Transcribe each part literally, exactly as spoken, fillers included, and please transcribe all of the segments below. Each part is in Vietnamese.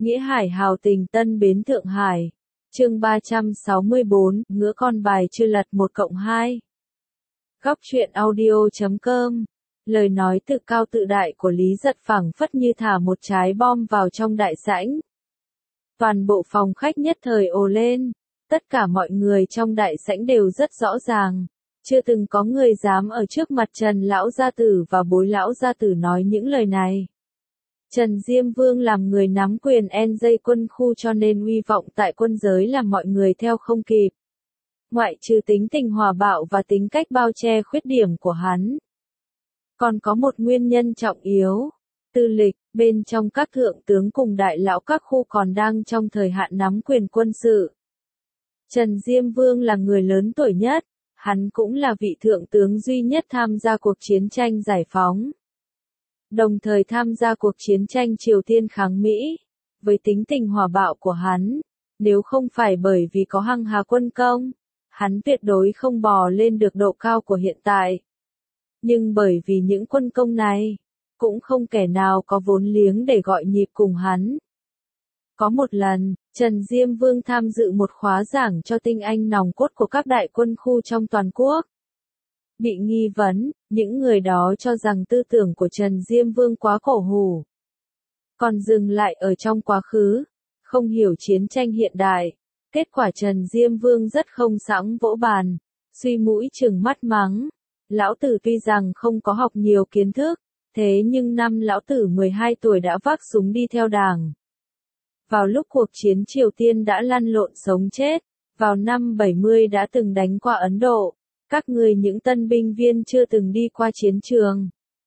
Nghĩa Hải hào tình Tân Bến Thượng Hải. Chương ba trăm sáu mươi bốn, ngữa con bài chưa lật một cộng hai. Góc truyện audio chấm com. Lời nói tự cao tự đại của Lý Giật phảng phất như thả một trái bom vào trong đại sảnh. Toàn bộ phòng khách nhất thời ồ lên, tất cả mọi người trong đại sảnh đều rất rõ ràng, chưa từng có người dám ở trước mặt Trần lão gia tử và Bối lão gia tử nói những lời này. Trần Diêm Vương làm người nắm quyền en gi quân khu cho nên uy vọng tại quân giới làm mọi người theo không kịp. Ngoại trừ tính tình hòa bạo và tính cách bao che khuyết điểm của hắn, còn có một nguyên nhân trọng yếu. Tư lịch, bên trong các thượng tướng cùng đại lão các khu còn đang trong thời hạn nắm quyền quân sự. Trần Diêm Vương là người lớn tuổi nhất, hắn cũng là vị thượng tướng duy nhất tham gia cuộc chiến tranh giải phóng. Đồng thời tham gia cuộc chiến tranh Triều Tiên kháng Mỹ. Với tính tình hòa bạo của hắn, nếu không phải bởi vì có hăng hà quân công, hắn tuyệt đối không bò lên được độ cao của hiện tại. Nhưng bởi vì những quân công này, cũng không kẻ nào có vốn liếng để gọi nhịp cùng hắn. Có một lần, Trần Diêm Vương tham dự một khóa giảng cho tinh anh nòng cốt của các đại quân khu trong toàn quốc. Bị nghi vấn, những người đó cho rằng tư tưởng của Trần Diêm Vương quá cổ hủ, còn dừng lại ở trong quá khứ, không hiểu chiến tranh hiện đại. Kết quả Trần Diêm Vương rất không sẵn vỗ bàn, suy mũi trừng mắt mắng. Lão tử tuy rằng không có học nhiều kiến thức, thế nhưng năm lão tử mười hai tuổi đã vác súng đi theo đảng. Vào lúc cuộc chiến Triều Tiên đã lăn lộn sống chết, vào năm bảy mươi đã từng đánh qua Ấn Độ. Các người những tân binh viên chưa từng đi qua chiến trường.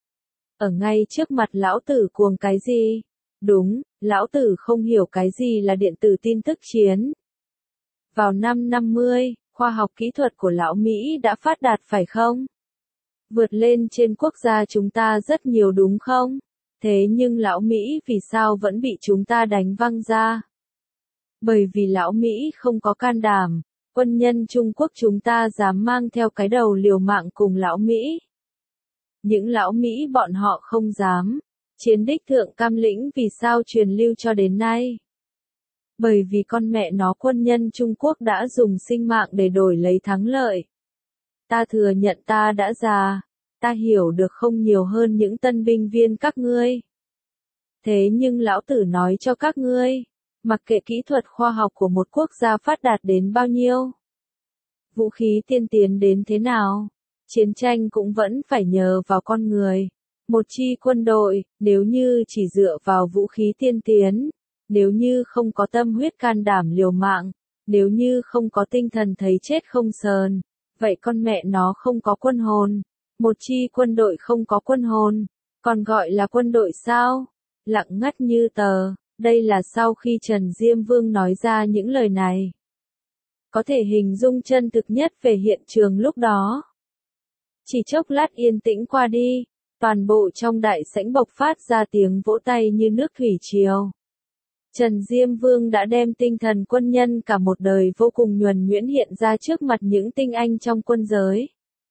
Ở ngay trước mặt lão tử cuồng cái gì? Đúng, lão tử không hiểu cái gì là điện tử tin tức chiến. Vào năm năm mươi, khoa học kỹ thuật của lão Mỹ đã phát đạt phải không? Vượt lên trên quốc gia chúng ta rất nhiều đúng không? Thế nhưng lão Mỹ vì sao vẫn bị chúng ta đánh văng ra? Bởi vì lão Mỹ không có can đảm. Quân nhân Trung Quốc chúng ta dám mang theo cái đầu liều mạng cùng lão Mỹ. Những lão Mỹ bọn họ không dám. Chiến đích thượng Cam Lĩnh vì sao truyền lưu cho đến nay? Bởi vì con mẹ nó quân nhân Trung Quốc đã dùng sinh mạng để đổi lấy thắng lợi. Ta thừa nhận ta đã già, ta hiểu được không nhiều hơn những tân binh viên các ngươi. Thế nhưng lão tử nói cho các ngươi, mặc kệ kỹ thuật khoa học của một quốc gia phát đạt đến bao nhiêu, vũ khí tiên tiến đến thế nào, chiến tranh cũng vẫn phải nhờ vào con người. Một chi quân đội, nếu như chỉ dựa vào vũ khí tiên tiến, nếu như không có tâm huyết can đảm liều mạng, nếu như không có tinh thần thấy chết không sờn, vậy con mẹ nó không có quân hồn. Một chi quân đội không có quân hồn, còn gọi là quân đội sao? Lặng ngắt như tờ. Đây là sau khi Trần Diêm Vương nói ra những lời này. Có thể hình dung chân thực nhất về hiện trường lúc đó. Chỉ chốc lát yên tĩnh qua đi, toàn bộ trong đại sảnh bộc phát ra tiếng vỗ tay như nước thủy triều. Trần Diêm Vương đã đem tinh thần quân nhân cả một đời vô cùng nhuần nhuyễn hiện ra trước mặt những tinh anh trong quân giới,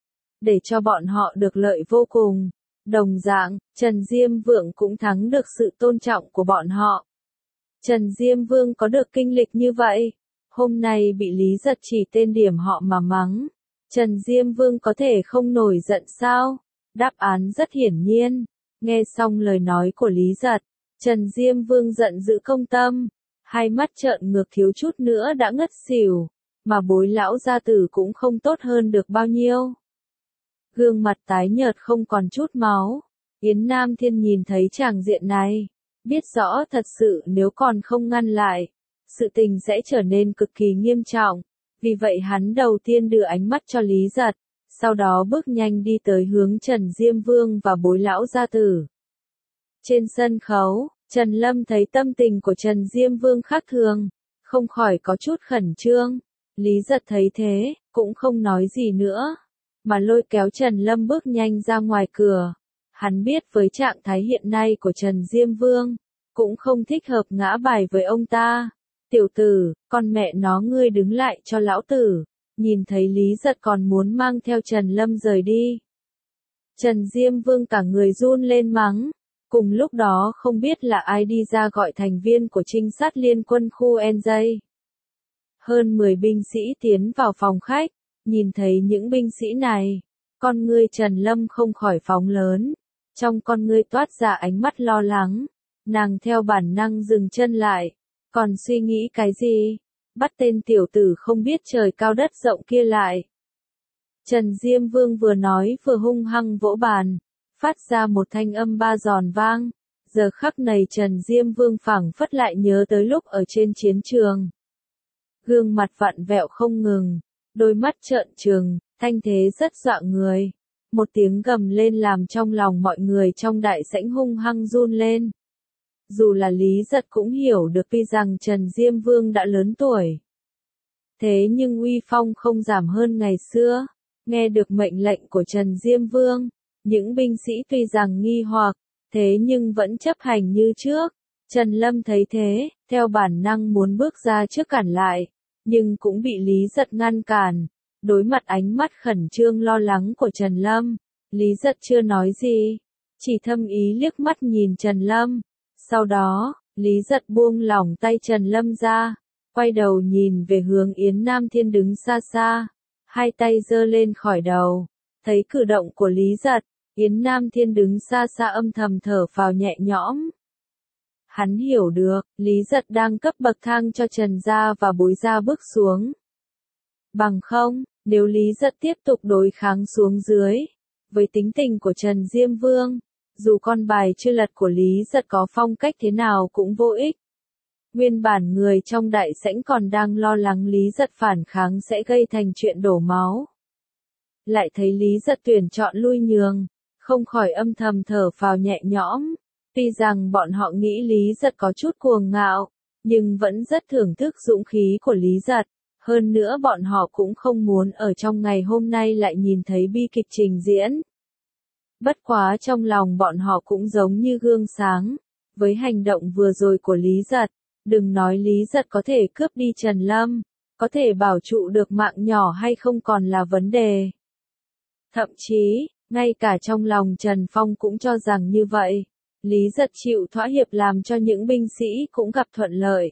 để cho bọn họ được lợi vô cùng. Đồng dạng, Trần Diêm Vương cũng thắng được sự tôn trọng của bọn họ. Trần Diêm Vương có được kinh lịch như vậy, hôm nay bị Lý Giật chỉ tên điểm họ mà mắng. Trần Diêm Vương có thể không nổi giận sao? Đáp án rất hiển nhiên. Nghe xong lời nói của Lý Giật, Trần Diêm Vương giận dữ công tâm, hai mắt trợn ngược thiếu chút nữa đã ngất xỉu, mà Bối lão gia tử cũng không tốt hơn được bao nhiêu. Gương mặt tái nhợt không còn chút máu. Yến Nam Thiên nhìn thấy tràng diện này, biết rõ thật sự nếu còn không ngăn lại, sự tình sẽ trở nên cực kỳ nghiêm trọng. Vì vậy hắn đầu tiên đưa ánh mắt cho Lý Giật, sau đó bước nhanh đi tới hướng Trần Diêm Vương và Bối lão gia tử. Trên sân khấu, Trần Lâm thấy tâm tình của Trần Diêm Vương khác thường, không khỏi có chút khẩn trương. Lý Giật thấy thế, cũng không nói gì nữa, mà lôi kéo Trần Lâm bước nhanh ra ngoài cửa. Hắn biết với trạng thái hiện nay của Trần Diêm Vương, cũng không thích hợp ngã bài với ông ta. Tiểu tử, con mẹ nó ngươi đứng lại cho lão tử. Nhìn thấy Lý Giật còn muốn mang theo Trần Lâm rời đi, Trần Diêm Vương cả người run lên mắng. Cùng lúc đó không biết là ai đi ra gọi thành viên của trinh sát liên quân khu en gi. Hơn mười binh sĩ tiến vào phòng khách, nhìn thấy những binh sĩ này, con ngươi Trần Lâm không khỏi phóng lớn, trong con ngươi toát ra ánh mắt lo lắng, nàng theo bản năng dừng chân lại, còn suy nghĩ cái gì? Bắt tên tiểu tử không biết trời cao đất rộng kia lại. Trần Diêm Vương vừa nói vừa hung hăng vỗ bàn, phát ra một thanh âm ba giòn vang. Giờ khắc này Trần Diêm Vương phảng phất lại nhớ tới lúc ở trên chiến trường. Gương mặt vặn vẹo không ngừng, đôi mắt trợn trừng, thanh thế rất dọa người. Một tiếng gầm lên làm trong lòng mọi người trong đại sảnh hung hăng run lên. Dù là Lý Giật cũng hiểu được tuy rằng Trần Diêm Vương đã lớn tuổi. Thế nhưng uy phong không giảm hơn ngày xưa. Nghe được mệnh lệnh của Trần Diêm Vương, những binh sĩ tuy rằng nghi hoặc, thế nhưng vẫn chấp hành như trước. Trần Lâm thấy thế, theo bản năng muốn bước ra trước cản lại, nhưng cũng bị Lý Giật ngăn cản. Đối mặt ánh mắt khẩn trương lo lắng của Trần Lâm, Lý Giật chưa nói gì, chỉ thâm ý liếc mắt nhìn Trần Lâm. Sau đó, Lý Giật buông lỏng tay Trần Lâm ra, quay đầu nhìn về hướng Yến Nam Thiên đứng xa xa, hai tay giơ lên khỏi đầu. Thấy cử động của Lý Giật, Yến Nam Thiên đứng xa xa âm thầm thở phào nhẹ nhõm. Hắn hiểu được, Lý Giật đang cấp bậc thang cho Trần gia và Bối gia bước xuống. Bằng không, nếu Lý Giật tiếp tục đối kháng xuống dưới, với tính tình của Trần Diêm Vương, dù con bài chưa lật của Lý Giật có phong cách thế nào cũng vô ích. Nguyên bản người trong đại sảnh còn đang lo lắng Lý Giật phản kháng sẽ gây thành chuyện đổ máu. Lại thấy Lý Giật tuyển chọn lui nhường, không khỏi âm thầm thở phào nhẹ nhõm. Tuy rằng bọn họ nghĩ Lý Giật có chút cuồng ngạo, nhưng vẫn rất thưởng thức dũng khí của Lý Giật. Hơn nữa bọn họ cũng không muốn ở trong ngày hôm nay lại nhìn thấy bi kịch trình diễn. Bất quá trong lòng bọn họ cũng giống như gương sáng. Với hành động vừa rồi của Lý Giật, đừng nói Lý Giật có thể cướp đi Trần Lâm, có thể bảo trụ được mạng nhỏ hay không còn là vấn đề. Thậm chí, ngay cả trong lòng Trần Phong cũng cho rằng như vậy. Lý Giật chịu thỏa hiệp làm cho những binh sĩ cũng gặp thuận lợi.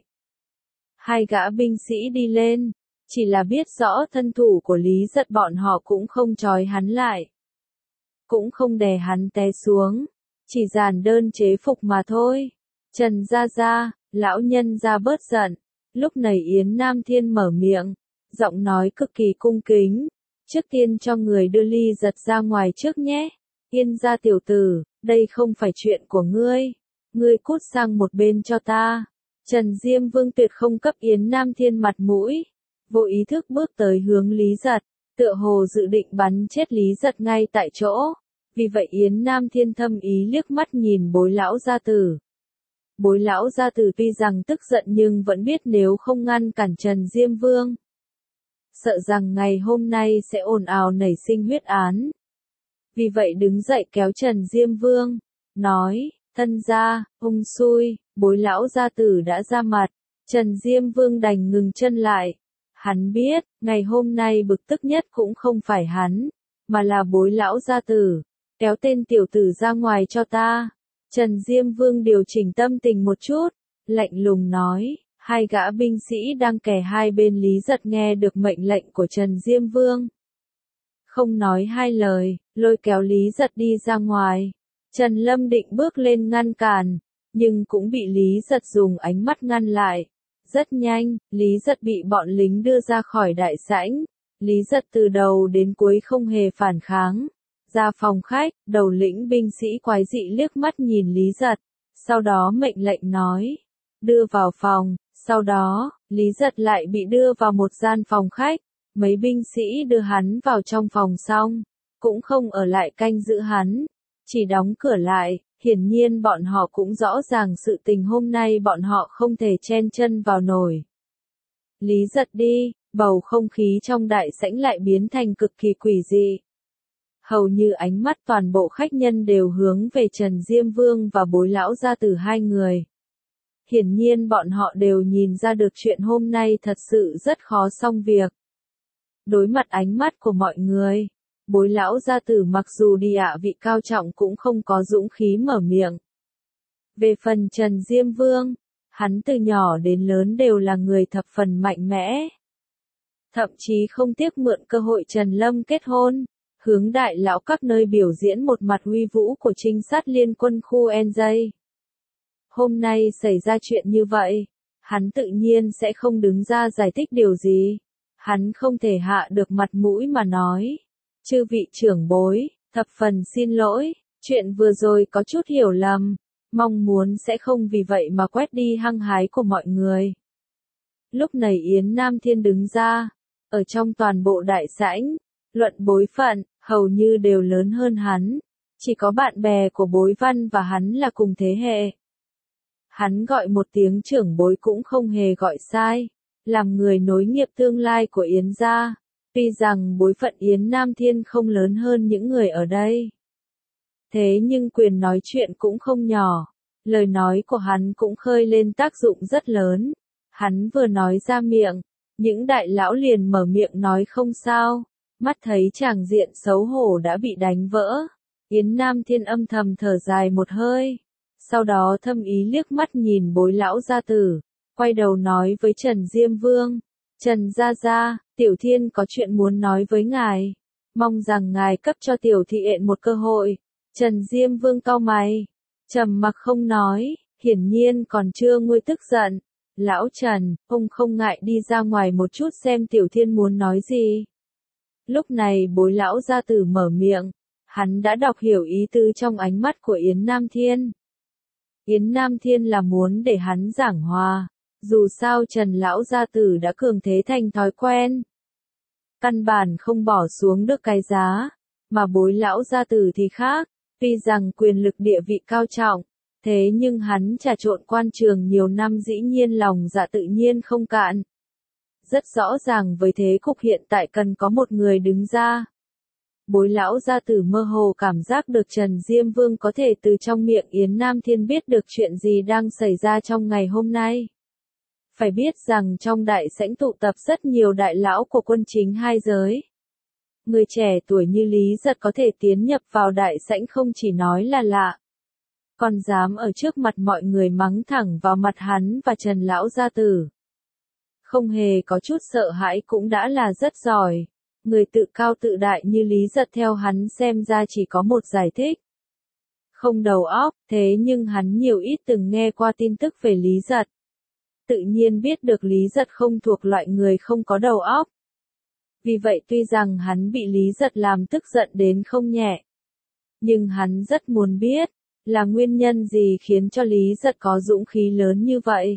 Hai gã binh sĩ đi lên, chỉ là biết rõ thân thủ của Lý Giật bọn họ cũng không trói hắn lại. Cũng không đè hắn té xuống, chỉ giản đơn chế phục mà thôi. Trần gia gia, lão nhân gia bớt giận. Lúc này Yến Nam Thiên mở miệng, giọng nói cực kỳ cung kính. Trước tiên cho người đưa Lý Giật ra ngoài trước nhé. Yên gia tiểu tử, đây không phải chuyện của ngươi. Ngươi cút sang một bên cho ta. Trần Diêm Vương tuyệt không cấp Yến Nam Thiên mặt mũi. Vô ý thức bước tới hướng Lý Giật, tựa hồ dự định bắn chết Lý Giật ngay tại chỗ. Vì vậy Yến Nam Thiên thâm ý liếc mắt nhìn Bối lão gia tử. Bối lão gia tử tuy rằng tức giận nhưng vẫn biết nếu không ngăn cản Trần Diêm Vương, sợ rằng ngày hôm nay sẽ ồn ào nảy sinh huyết án. Vì vậy đứng dậy kéo Trần Diêm Vương, nói, thân gia, hung xui, Bối lão gia tử đã ra mặt. Trần Diêm Vương đành ngừng chân lại. Hắn biết, ngày hôm nay bực tức nhất cũng không phải hắn, mà là Bối lão gia tử. Kéo tên tiểu tử ra ngoài cho ta. Trần Diêm Vương điều chỉnh tâm tình một chút, lạnh lùng nói. Hai gã binh sĩ đang kè hai bên Lý Giật nghe được mệnh lệnh của Trần Diêm Vương. Không nói hai lời, lôi kéo Lý Giật đi ra ngoài. Trần Lâm định bước lên ngăn cản, nhưng cũng bị Lý Giật dùng ánh mắt ngăn lại. Rất nhanh, Lý Giật bị bọn lính đưa ra khỏi đại sảnh. Lý Giật từ đầu đến cuối không hề phản kháng. Ra phòng khách, đầu lĩnh binh sĩ quái dị liếc mắt nhìn Lý Giật. Sau đó mệnh lệnh nói, đưa vào phòng. Sau đó, Lý Giật lại bị đưa vào một gian phòng khách. Mấy binh sĩ đưa hắn vào trong phòng xong, cũng không ở lại canh giữ hắn, chỉ đóng cửa lại. Hiển nhiên bọn họ cũng rõ ràng sự tình hôm nay bọn họ không thể chen chân vào nổi. Lý Giật đi, bầu không khí trong đại sảnh lại biến thành cực kỳ quỷ dị. Hầu như ánh mắt toàn bộ khách nhân đều hướng về Trần Diêm Vương và Bối lão gia tử hai người. Hiển nhiên bọn họ đều nhìn ra được chuyện hôm nay thật sự rất khó xong việc. Đối mặt ánh mắt của mọi người, Bối lão gia tử mặc dù đi ạ vị cao trọng cũng không có dũng khí mở miệng. Về phần Trần Diêm Vương, hắn từ nhỏ đến lớn đều là người thập phần mạnh mẽ. Thậm chí không tiếc mượn cơ hội Trần Lâm kết hôn, hướng đại lão các nơi biểu diễn một mặt uy vũ của trinh sát liên quân khu en gi. Hôm nay xảy ra chuyện như vậy, hắn tự nhiên sẽ không đứng ra giải thích điều gì. Hắn không thể hạ được mặt mũi mà nói. Chư vị trưởng bối, thập phần xin lỗi, chuyện vừa rồi có chút hiểu lầm, mong muốn sẽ không vì vậy mà quét đi hăng hái của mọi người. Lúc này Yến Nam Thiên đứng ra, ở trong toàn bộ đại sảnh, luận bối phận, hầu như đều lớn hơn hắn, chỉ có bạn bè của Bối Văn và hắn là cùng thế hệ. Hắn gọi một tiếng trưởng bối cũng không hề gọi sai, làm người nối nghiệp tương lai của Yến gia, tuy rằng bối phận Yến Nam Thiên không lớn hơn những người ở đây. Thế nhưng quyền nói chuyện cũng không nhỏ, lời nói của hắn cũng khơi lên tác dụng rất lớn. Hắn vừa nói ra miệng, những đại lão liền mở miệng nói không sao, mắt thấy tràng diện xấu hổ đã bị đánh vỡ. Yến Nam Thiên âm thầm thở dài một hơi, sau đó thâm ý liếc mắt nhìn Bối lão gia tử, quay đầu nói với Trần Diêm Vương, Trần gia gia, Tiểu Thiên có chuyện muốn nói với ngài, mong rằng ngài cấp cho Tiểu Thị Yện một cơ hội. Trần Diêm Vương cau mày, trầm mặc không nói, hiển nhiên còn chưa nguôi tức giận. Lão Trần, ông không ngại đi ra ngoài một chút xem Tiểu Thiên muốn nói gì. Lúc này Bối lão gia tử mở miệng, hắn đã đọc hiểu ý tứ trong ánh mắt của Yến Nam Thiên. Yến Nam Thiên là muốn để hắn giảng hòa, dù sao Trần lão gia tử đã cường thế thành thói quen. Căn bản không bỏ xuống được cái giá, mà Bối lão gia tử thì khác, tuy rằng quyền lực địa vị cao trọng, thế nhưng hắn trà trộn quan trường nhiều năm dĩ nhiên lòng dạ tự nhiên không cạn. Rất rõ ràng với thế cục hiện tại cần có một người đứng ra. Bối lão gia tử mơ hồ cảm giác được Trần Diêm Vương có thể từ trong miệng Yến Nam Thiên biết được chuyện gì đang xảy ra trong ngày hôm nay. Phải biết rằng trong đại sảnh tụ tập rất nhiều đại lão của quân chính hai giới. Người trẻ tuổi như Lý Giật có thể tiến nhập vào đại sảnh không chỉ nói là lạ, còn dám ở trước mặt mọi người mắng thẳng vào mặt hắn và Trần lão gia tử. Không hề có chút sợ hãi cũng đã là rất giỏi. Người tự cao tự đại như Lý Giật theo hắn xem ra chỉ có một giải thích. Không đầu óc, thế nhưng hắn nhiều ít từng nghe qua tin tức về Lý Giật. Tự nhiên biết được Lý Giật không thuộc loại người không có đầu óc. Vì vậy tuy rằng hắn bị Lý Giật làm tức giận đến không nhẹ, nhưng hắn rất muốn biết, là nguyên nhân gì khiến cho Lý Giật có dũng khí lớn như vậy.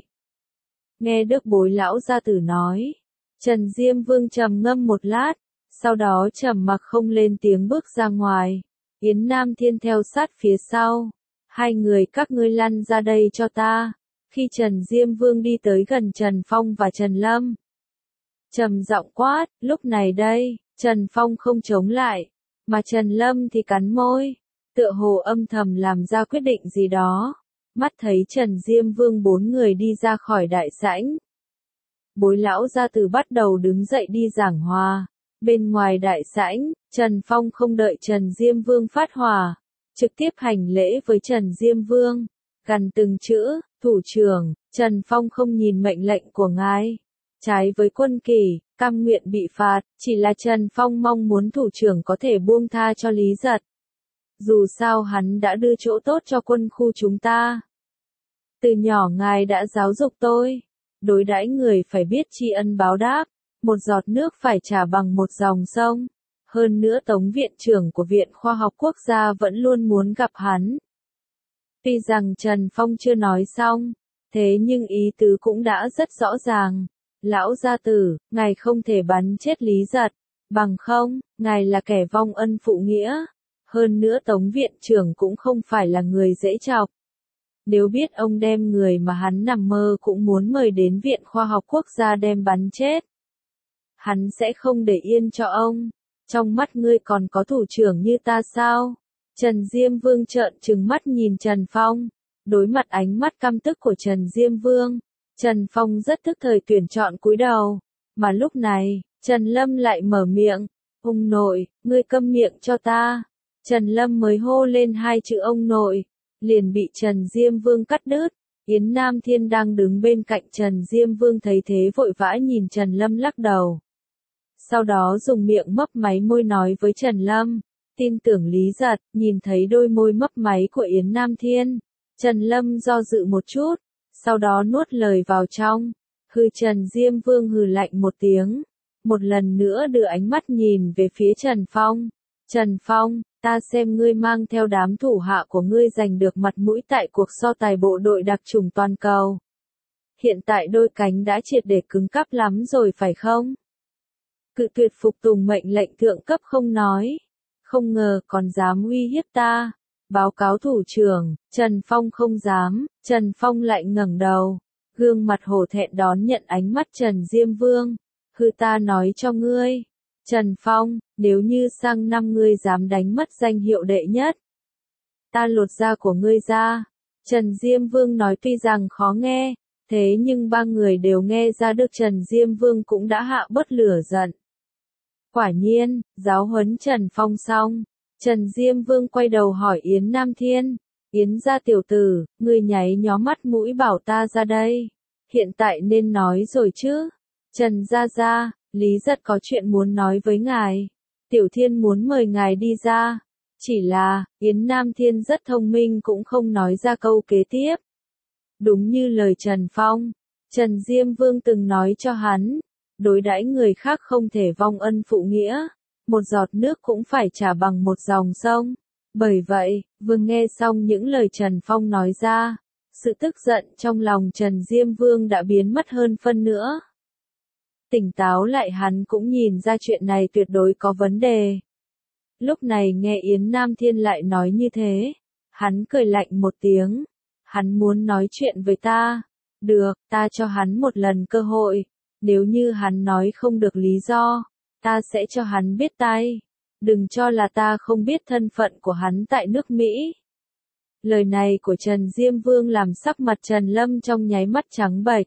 Nghe Đức Bối lão gia tử nói, Trần Diêm Vương trầm ngâm một lát, sau đó trầm mặc không lên tiếng bước ra ngoài. Yến Nam Thiên theo sát phía sau. Hai người các ngươi lăn ra đây cho ta. Khi Trần Diêm Vương đi tới gần Trần Phong và Trần Lâm, trầm giọng quát, lúc này đây, Trần Phong không chống lại, mà Trần Lâm thì cắn môi, tựa hồ âm thầm làm ra quyết định gì đó. Mắt thấy Trần Diêm Vương bốn người đi ra khỏi đại sảnh, Bối lão gia tử bắt đầu đứng dậy đi giảng hòa. Bên ngoài đại sảnh, Trần Phong không đợi Trần Diêm Vương phát hòa, trực tiếp hành lễ với Trần Diêm Vương, gằn từng chữ, thủ trưởng, Trần Phong không nhìn mệnh lệnh của ngài, trái với quân kỷ, cam nguyện bị phạt, chỉ là Trần Phong mong muốn thủ trưởng có thể buông tha cho Lý Giật. Dù sao hắn đã đưa chỗ tốt cho quân khu chúng ta. Từ nhỏ ngài đã giáo dục tôi, đối đãi người phải biết tri ân báo đáp. Một giọt nước phải trả bằng một dòng sông. Hơn nữa Tống viện trưởng của Viện Khoa học Quốc gia vẫn luôn muốn gặp hắn. Tuy rằng Trần Phong chưa nói xong, thế nhưng ý tứ cũng đã rất rõ ràng. Lão gia tử, ngài không thể bắn chết Lý Giật, bằng không, ngài là kẻ vong ân phụ nghĩa. Hơn nữa Tống viện trưởng cũng không phải là người dễ chọc. Nếu biết ông đem người mà hắn nằm mơ cũng muốn mời đến Viện Khoa học Quốc gia đem bắn chết, hắn sẽ không để yên cho ông. Trong mắt ngươi còn có thủ trưởng như ta sao? Trần Diêm Vương trợn trừng mắt nhìn Trần Phong. Đối mặt ánh mắt căm tức của Trần Diêm Vương, Trần Phong rất tức thời tuyển chọn cúi đầu. Mà lúc này, Trần Lâm lại mở miệng. Ông nội, ngươi câm miệng cho ta. Trần Lâm mới hô lên hai chữ ông nội. liền bị Trần Diêm Vương cắt đứt. Yến Nam Thiên đang đứng bên cạnh Trần Diêm Vương thấy thế vội vã nhìn Trần Lâm lắc đầu. Sau đó dùng miệng mấp máy môi nói với Trần Lâm, tin tưởng Lý Giật. Nhìn thấy đôi môi mấp máy của Yến Nam Thiên, Trần Lâm do dự một chút, sau đó nuốt lời vào trong. Hừ, Trần Diêm Vương hừ lạnh một tiếng, một lần nữa đưa ánh mắt nhìn về phía Trần Phong. Trần Phong, ta xem ngươi mang theo đám thủ hạ của ngươi giành được mặt mũi tại cuộc so tài bộ đội đặc chủng toàn cầu. Hiện tại đôi cánh đã triệt để cứng cáp lắm rồi phải không? Cự tuyệt phục tùng mệnh lệnh thượng cấp không nói, không ngờ còn dám uy hiếp ta. Báo cáo thủ trưởng. Trần Phong không dám. Trần Phong lại ngẩng đầu, gương mặt hổ thẹn đón nhận ánh mắt Trần Diêm Vương. Hừ, ta nói cho ngươi, Trần Phong, nếu như sang năm ngươi dám đánh mất danh hiệu đệ nhất, ta lột da của ngươi ra. Trần Diêm Vương nói tuy rằng khó nghe, thế nhưng ba người đều nghe ra được Trần Diêm Vương cũng đã hạ bớt lửa giận. Quả nhiên, giáo huấn Trần Phong xong, Trần Diêm Vương quay đầu hỏi Yến Nam Thiên, Yến gia tiểu tử, ngươi nháy nhó mắt mũi bảo ta ra đây, hiện tại nên nói rồi chứ. Trần gia gia, Lý Giật có chuyện muốn nói với ngài, Tiểu Thiên muốn mời ngài đi ra. Chỉ là, Yến Nam Thiên rất thông minh cũng không nói ra câu kế tiếp. Đúng như lời Trần Phong, Trần Diêm Vương từng nói cho hắn, đối đãi người khác không thể vong ân phụ nghĩa, một giọt nước cũng phải trả bằng một dòng sông. Bởi vậy, vừa nghe xong những lời Trần Phong nói ra, sự tức giận trong lòng Trần Diêm Vương đã biến mất hơn phân nữa. Tỉnh táo lại hắn cũng nhìn ra chuyện này tuyệt đối có vấn đề. Lúc này nghe Yến Nam Thiên lại nói như thế, hắn cười lạnh một tiếng. Hắn muốn nói chuyện với ta. Được, ta cho hắn một lần cơ hội. Nếu như hắn nói không được lý do, ta sẽ cho hắn biết tay. Đừng cho là ta không biết thân phận của hắn tại nước Mỹ. Lời này của Trần Diêm Vương làm sắc mặt Trần Lâm trong nháy mắt trắng bệch.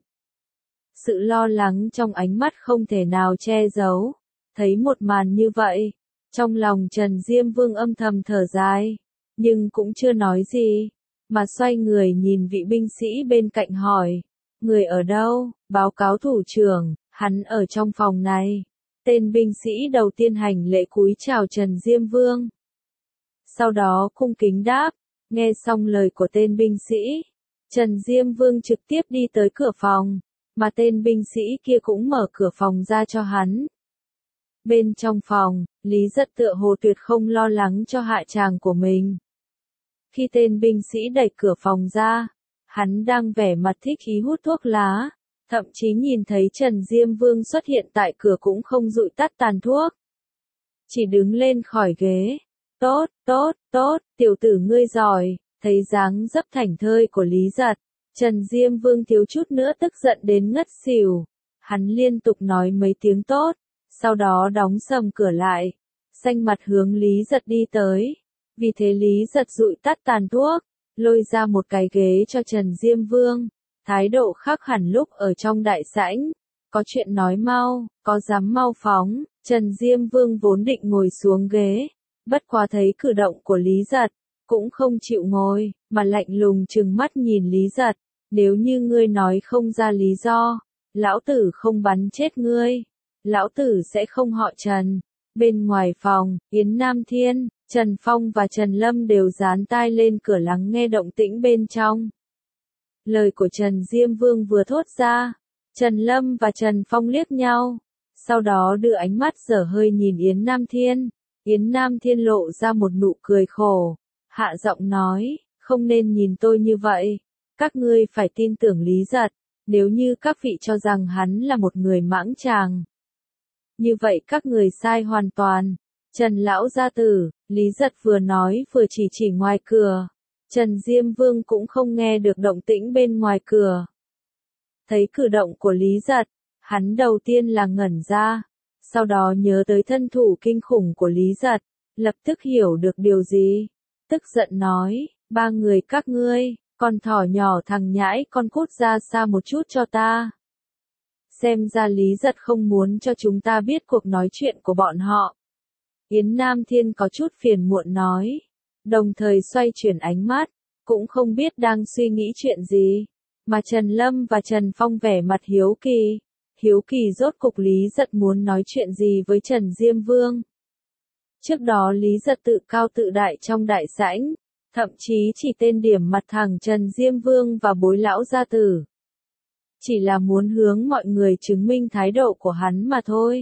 Sự lo lắng trong ánh mắt không thể nào che giấu. Thấy một màn như vậy, trong lòng Trần Diêm Vương âm thầm thở dài, nhưng cũng chưa nói gì, mà xoay người nhìn vị binh sĩ bên cạnh hỏi, người ở đâu? Báo cáo thủ trưởng, hắn ở trong phòng này. Tên binh sĩ đầu tiên hành lễ cúi chào Trần Diêm Vương. Sau đó cung kính đáp, nghe xong lời của tên binh sĩ, Trần Diêm Vương trực tiếp đi tới cửa phòng, mà tên binh sĩ kia cũng mở cửa phòng ra cho hắn. Bên trong phòng, Lý Giật tựa hồ tuyệt không lo lắng cho hạ tràng của mình. Khi tên binh sĩ đẩy cửa phòng ra, hắn đang vẻ mặt thích ý hút thuốc lá, thậm chí nhìn thấy Trần Diêm Vương xuất hiện tại cửa cũng không dụi tắt tàn thuốc. Chỉ đứng lên khỏi ghế. Tốt, tốt, tốt, tiểu tử ngươi giỏi. Thấy dáng dấp thảnh thơi của Lý Giật, Trần Diêm Vương thiếu chút nữa tức giận đến ngất xỉu. Hắn liên tục nói mấy tiếng tốt, sau đó đóng sầm cửa lại, xanh mặt hướng Lý Giật đi tới. Vì thế Lý Giật dụi tắt tàn thuốc, lôi ra một cái ghế cho Trần Diêm Vương, thái độ khác hẳn lúc ở trong đại sảnh. Có chuyện nói mau, có dám mau phóng. Trần Diêm Vương vốn định ngồi xuống ghế, bất quá thấy cử động của Lý Giật, cũng không chịu ngồi, mà lạnh lùng trừng mắt nhìn Lý Giật. Nếu như ngươi nói không ra lý do, lão tử không bắn chết ngươi, lão tử sẽ không họ Trần. Bên ngoài phòng, Yến Nam Thiên, Trần Phong và Trần Lâm đều dán tai lên cửa lắng nghe động tĩnh bên trong. Lời của Trần Diêm Vương vừa thốt ra, Trần Lâm và Trần Phong liếc nhau, sau đó đưa ánh mắt dở hơi nhìn Yến Nam Thiên. Yến Nam Thiên lộ ra một nụ cười khổ, hạ giọng nói, không nên nhìn tôi như vậy, các ngươi phải tin tưởng Lý Giật, nếu như các vị cho rằng hắn là một người mãng tràng. Như vậy các người sai hoàn toàn. Trần lão gia tử, Lý Giật vừa nói vừa chỉ chỉ ngoài cửa. Trần Diêm Vương cũng không nghe được động tĩnh bên ngoài cửa. Thấy cử động của Lý Giật, hắn đầu tiên là ngẩn ra, sau đó nhớ tới thân thủ kinh khủng của Lý Giật, lập tức hiểu được điều gì. Tức giận nói, ba người các ngươi, con thỏ nhỏ thằng nhãi con cút ra xa một chút cho ta. Xem ra Lý Giật không muốn cho chúng ta biết cuộc nói chuyện của bọn họ. Yến Nam Thiên có chút phiền muộn nói, đồng thời xoay chuyển ánh mắt, cũng không biết đang suy nghĩ chuyện gì, mà Trần Lâm và Trần Phong vẻ mặt hiếu kỳ. Hiếu kỳ rốt cục Lý Giật muốn nói chuyện gì với Trần Diêm Vương. Trước đó Lý Giật tự cao tự đại trong đại sảnh, thậm chí chỉ tên điểm mặt thẳng Trần Diêm Vương và Bối lão gia tử. Chỉ là muốn hướng mọi người chứng minh thái độ của hắn mà thôi.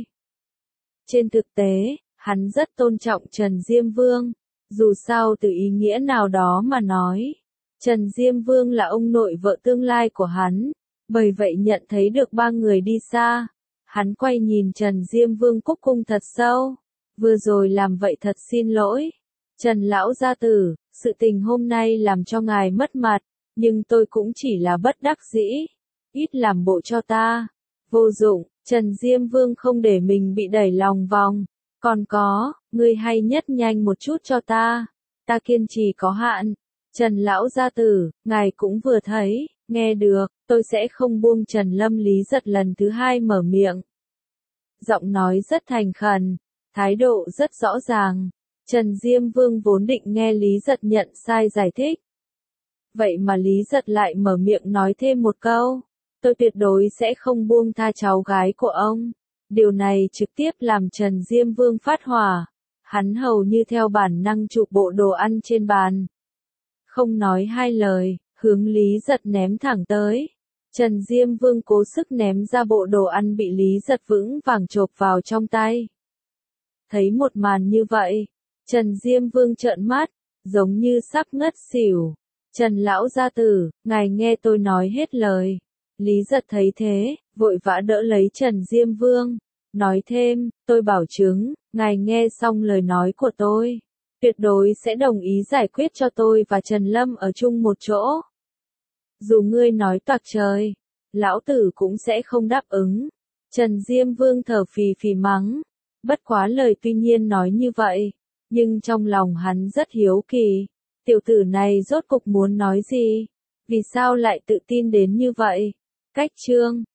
Trên thực tế, hắn rất tôn trọng Trần Diêm Vương, dù sao từ ý nghĩa nào đó mà nói, Trần Diêm Vương là ông nội vợ tương lai của hắn, bởi vậy nhận thấy được ba người đi xa, hắn quay nhìn Trần Diêm Vương cúc cung thật sâu, vừa rồi làm vậy thật xin lỗi. Trần lão gia tử, sự tình hôm nay làm cho ngài mất mặt, nhưng tôi cũng chỉ là bất đắc dĩ, ít làm bộ cho ta. Vô dụng, Trần Diêm Vương không để mình bị đẩy lòng vòng, còn có, ngươi hay nhất nhanh một chút cho ta, ta kiên trì có hạn. Trần lão gia tử, ngài cũng vừa thấy, nghe được, tôi sẽ không buông. Trần Lâm Lý Giật lần thứ hai mở miệng. Giọng nói rất thành khẩn, thái độ rất rõ ràng. Trần Diêm Vương vốn định nghe Lý Giật nhận sai giải thích. Vậy mà Lý Giật lại mở miệng nói thêm một câu, tôi tuyệt đối sẽ không buông tha cháu gái của ông. Điều này trực tiếp làm Trần Diêm Vương phát hỏa, hắn hầu như theo bản năng chụp bộ đồ ăn trên bàn. Không nói hai lời, hướng Lý Giật ném thẳng tới. Trần Diêm Vương cố sức ném ra bộ đồ ăn bị Lý Giật vững vàng chộp vào trong tay. Thấy một màn như vậy, Trần Diêm Vương trợn mắt, giống như sắp ngất xỉu. Trần lão gia tử, ngài nghe tôi nói hết lời. Lý Giật thấy thế, vội vã đỡ lấy Trần Diêm Vương, nói thêm, tôi bảo chứng, ngài nghe xong lời nói của tôi, tuyệt đối sẽ đồng ý giải quyết cho tôi và Trần Lâm ở chung một chỗ. Dù ngươi nói toạc trời, lão tử cũng sẽ không đáp ứng. Trần Diêm Vương thở phì phì mắng, bất quá lời tuy nhiên nói như vậy, nhưng trong lòng hắn rất hiếu kỳ, tiểu tử này rốt cục muốn nói gì, vì sao lại tự tin đến như vậy. Cách chương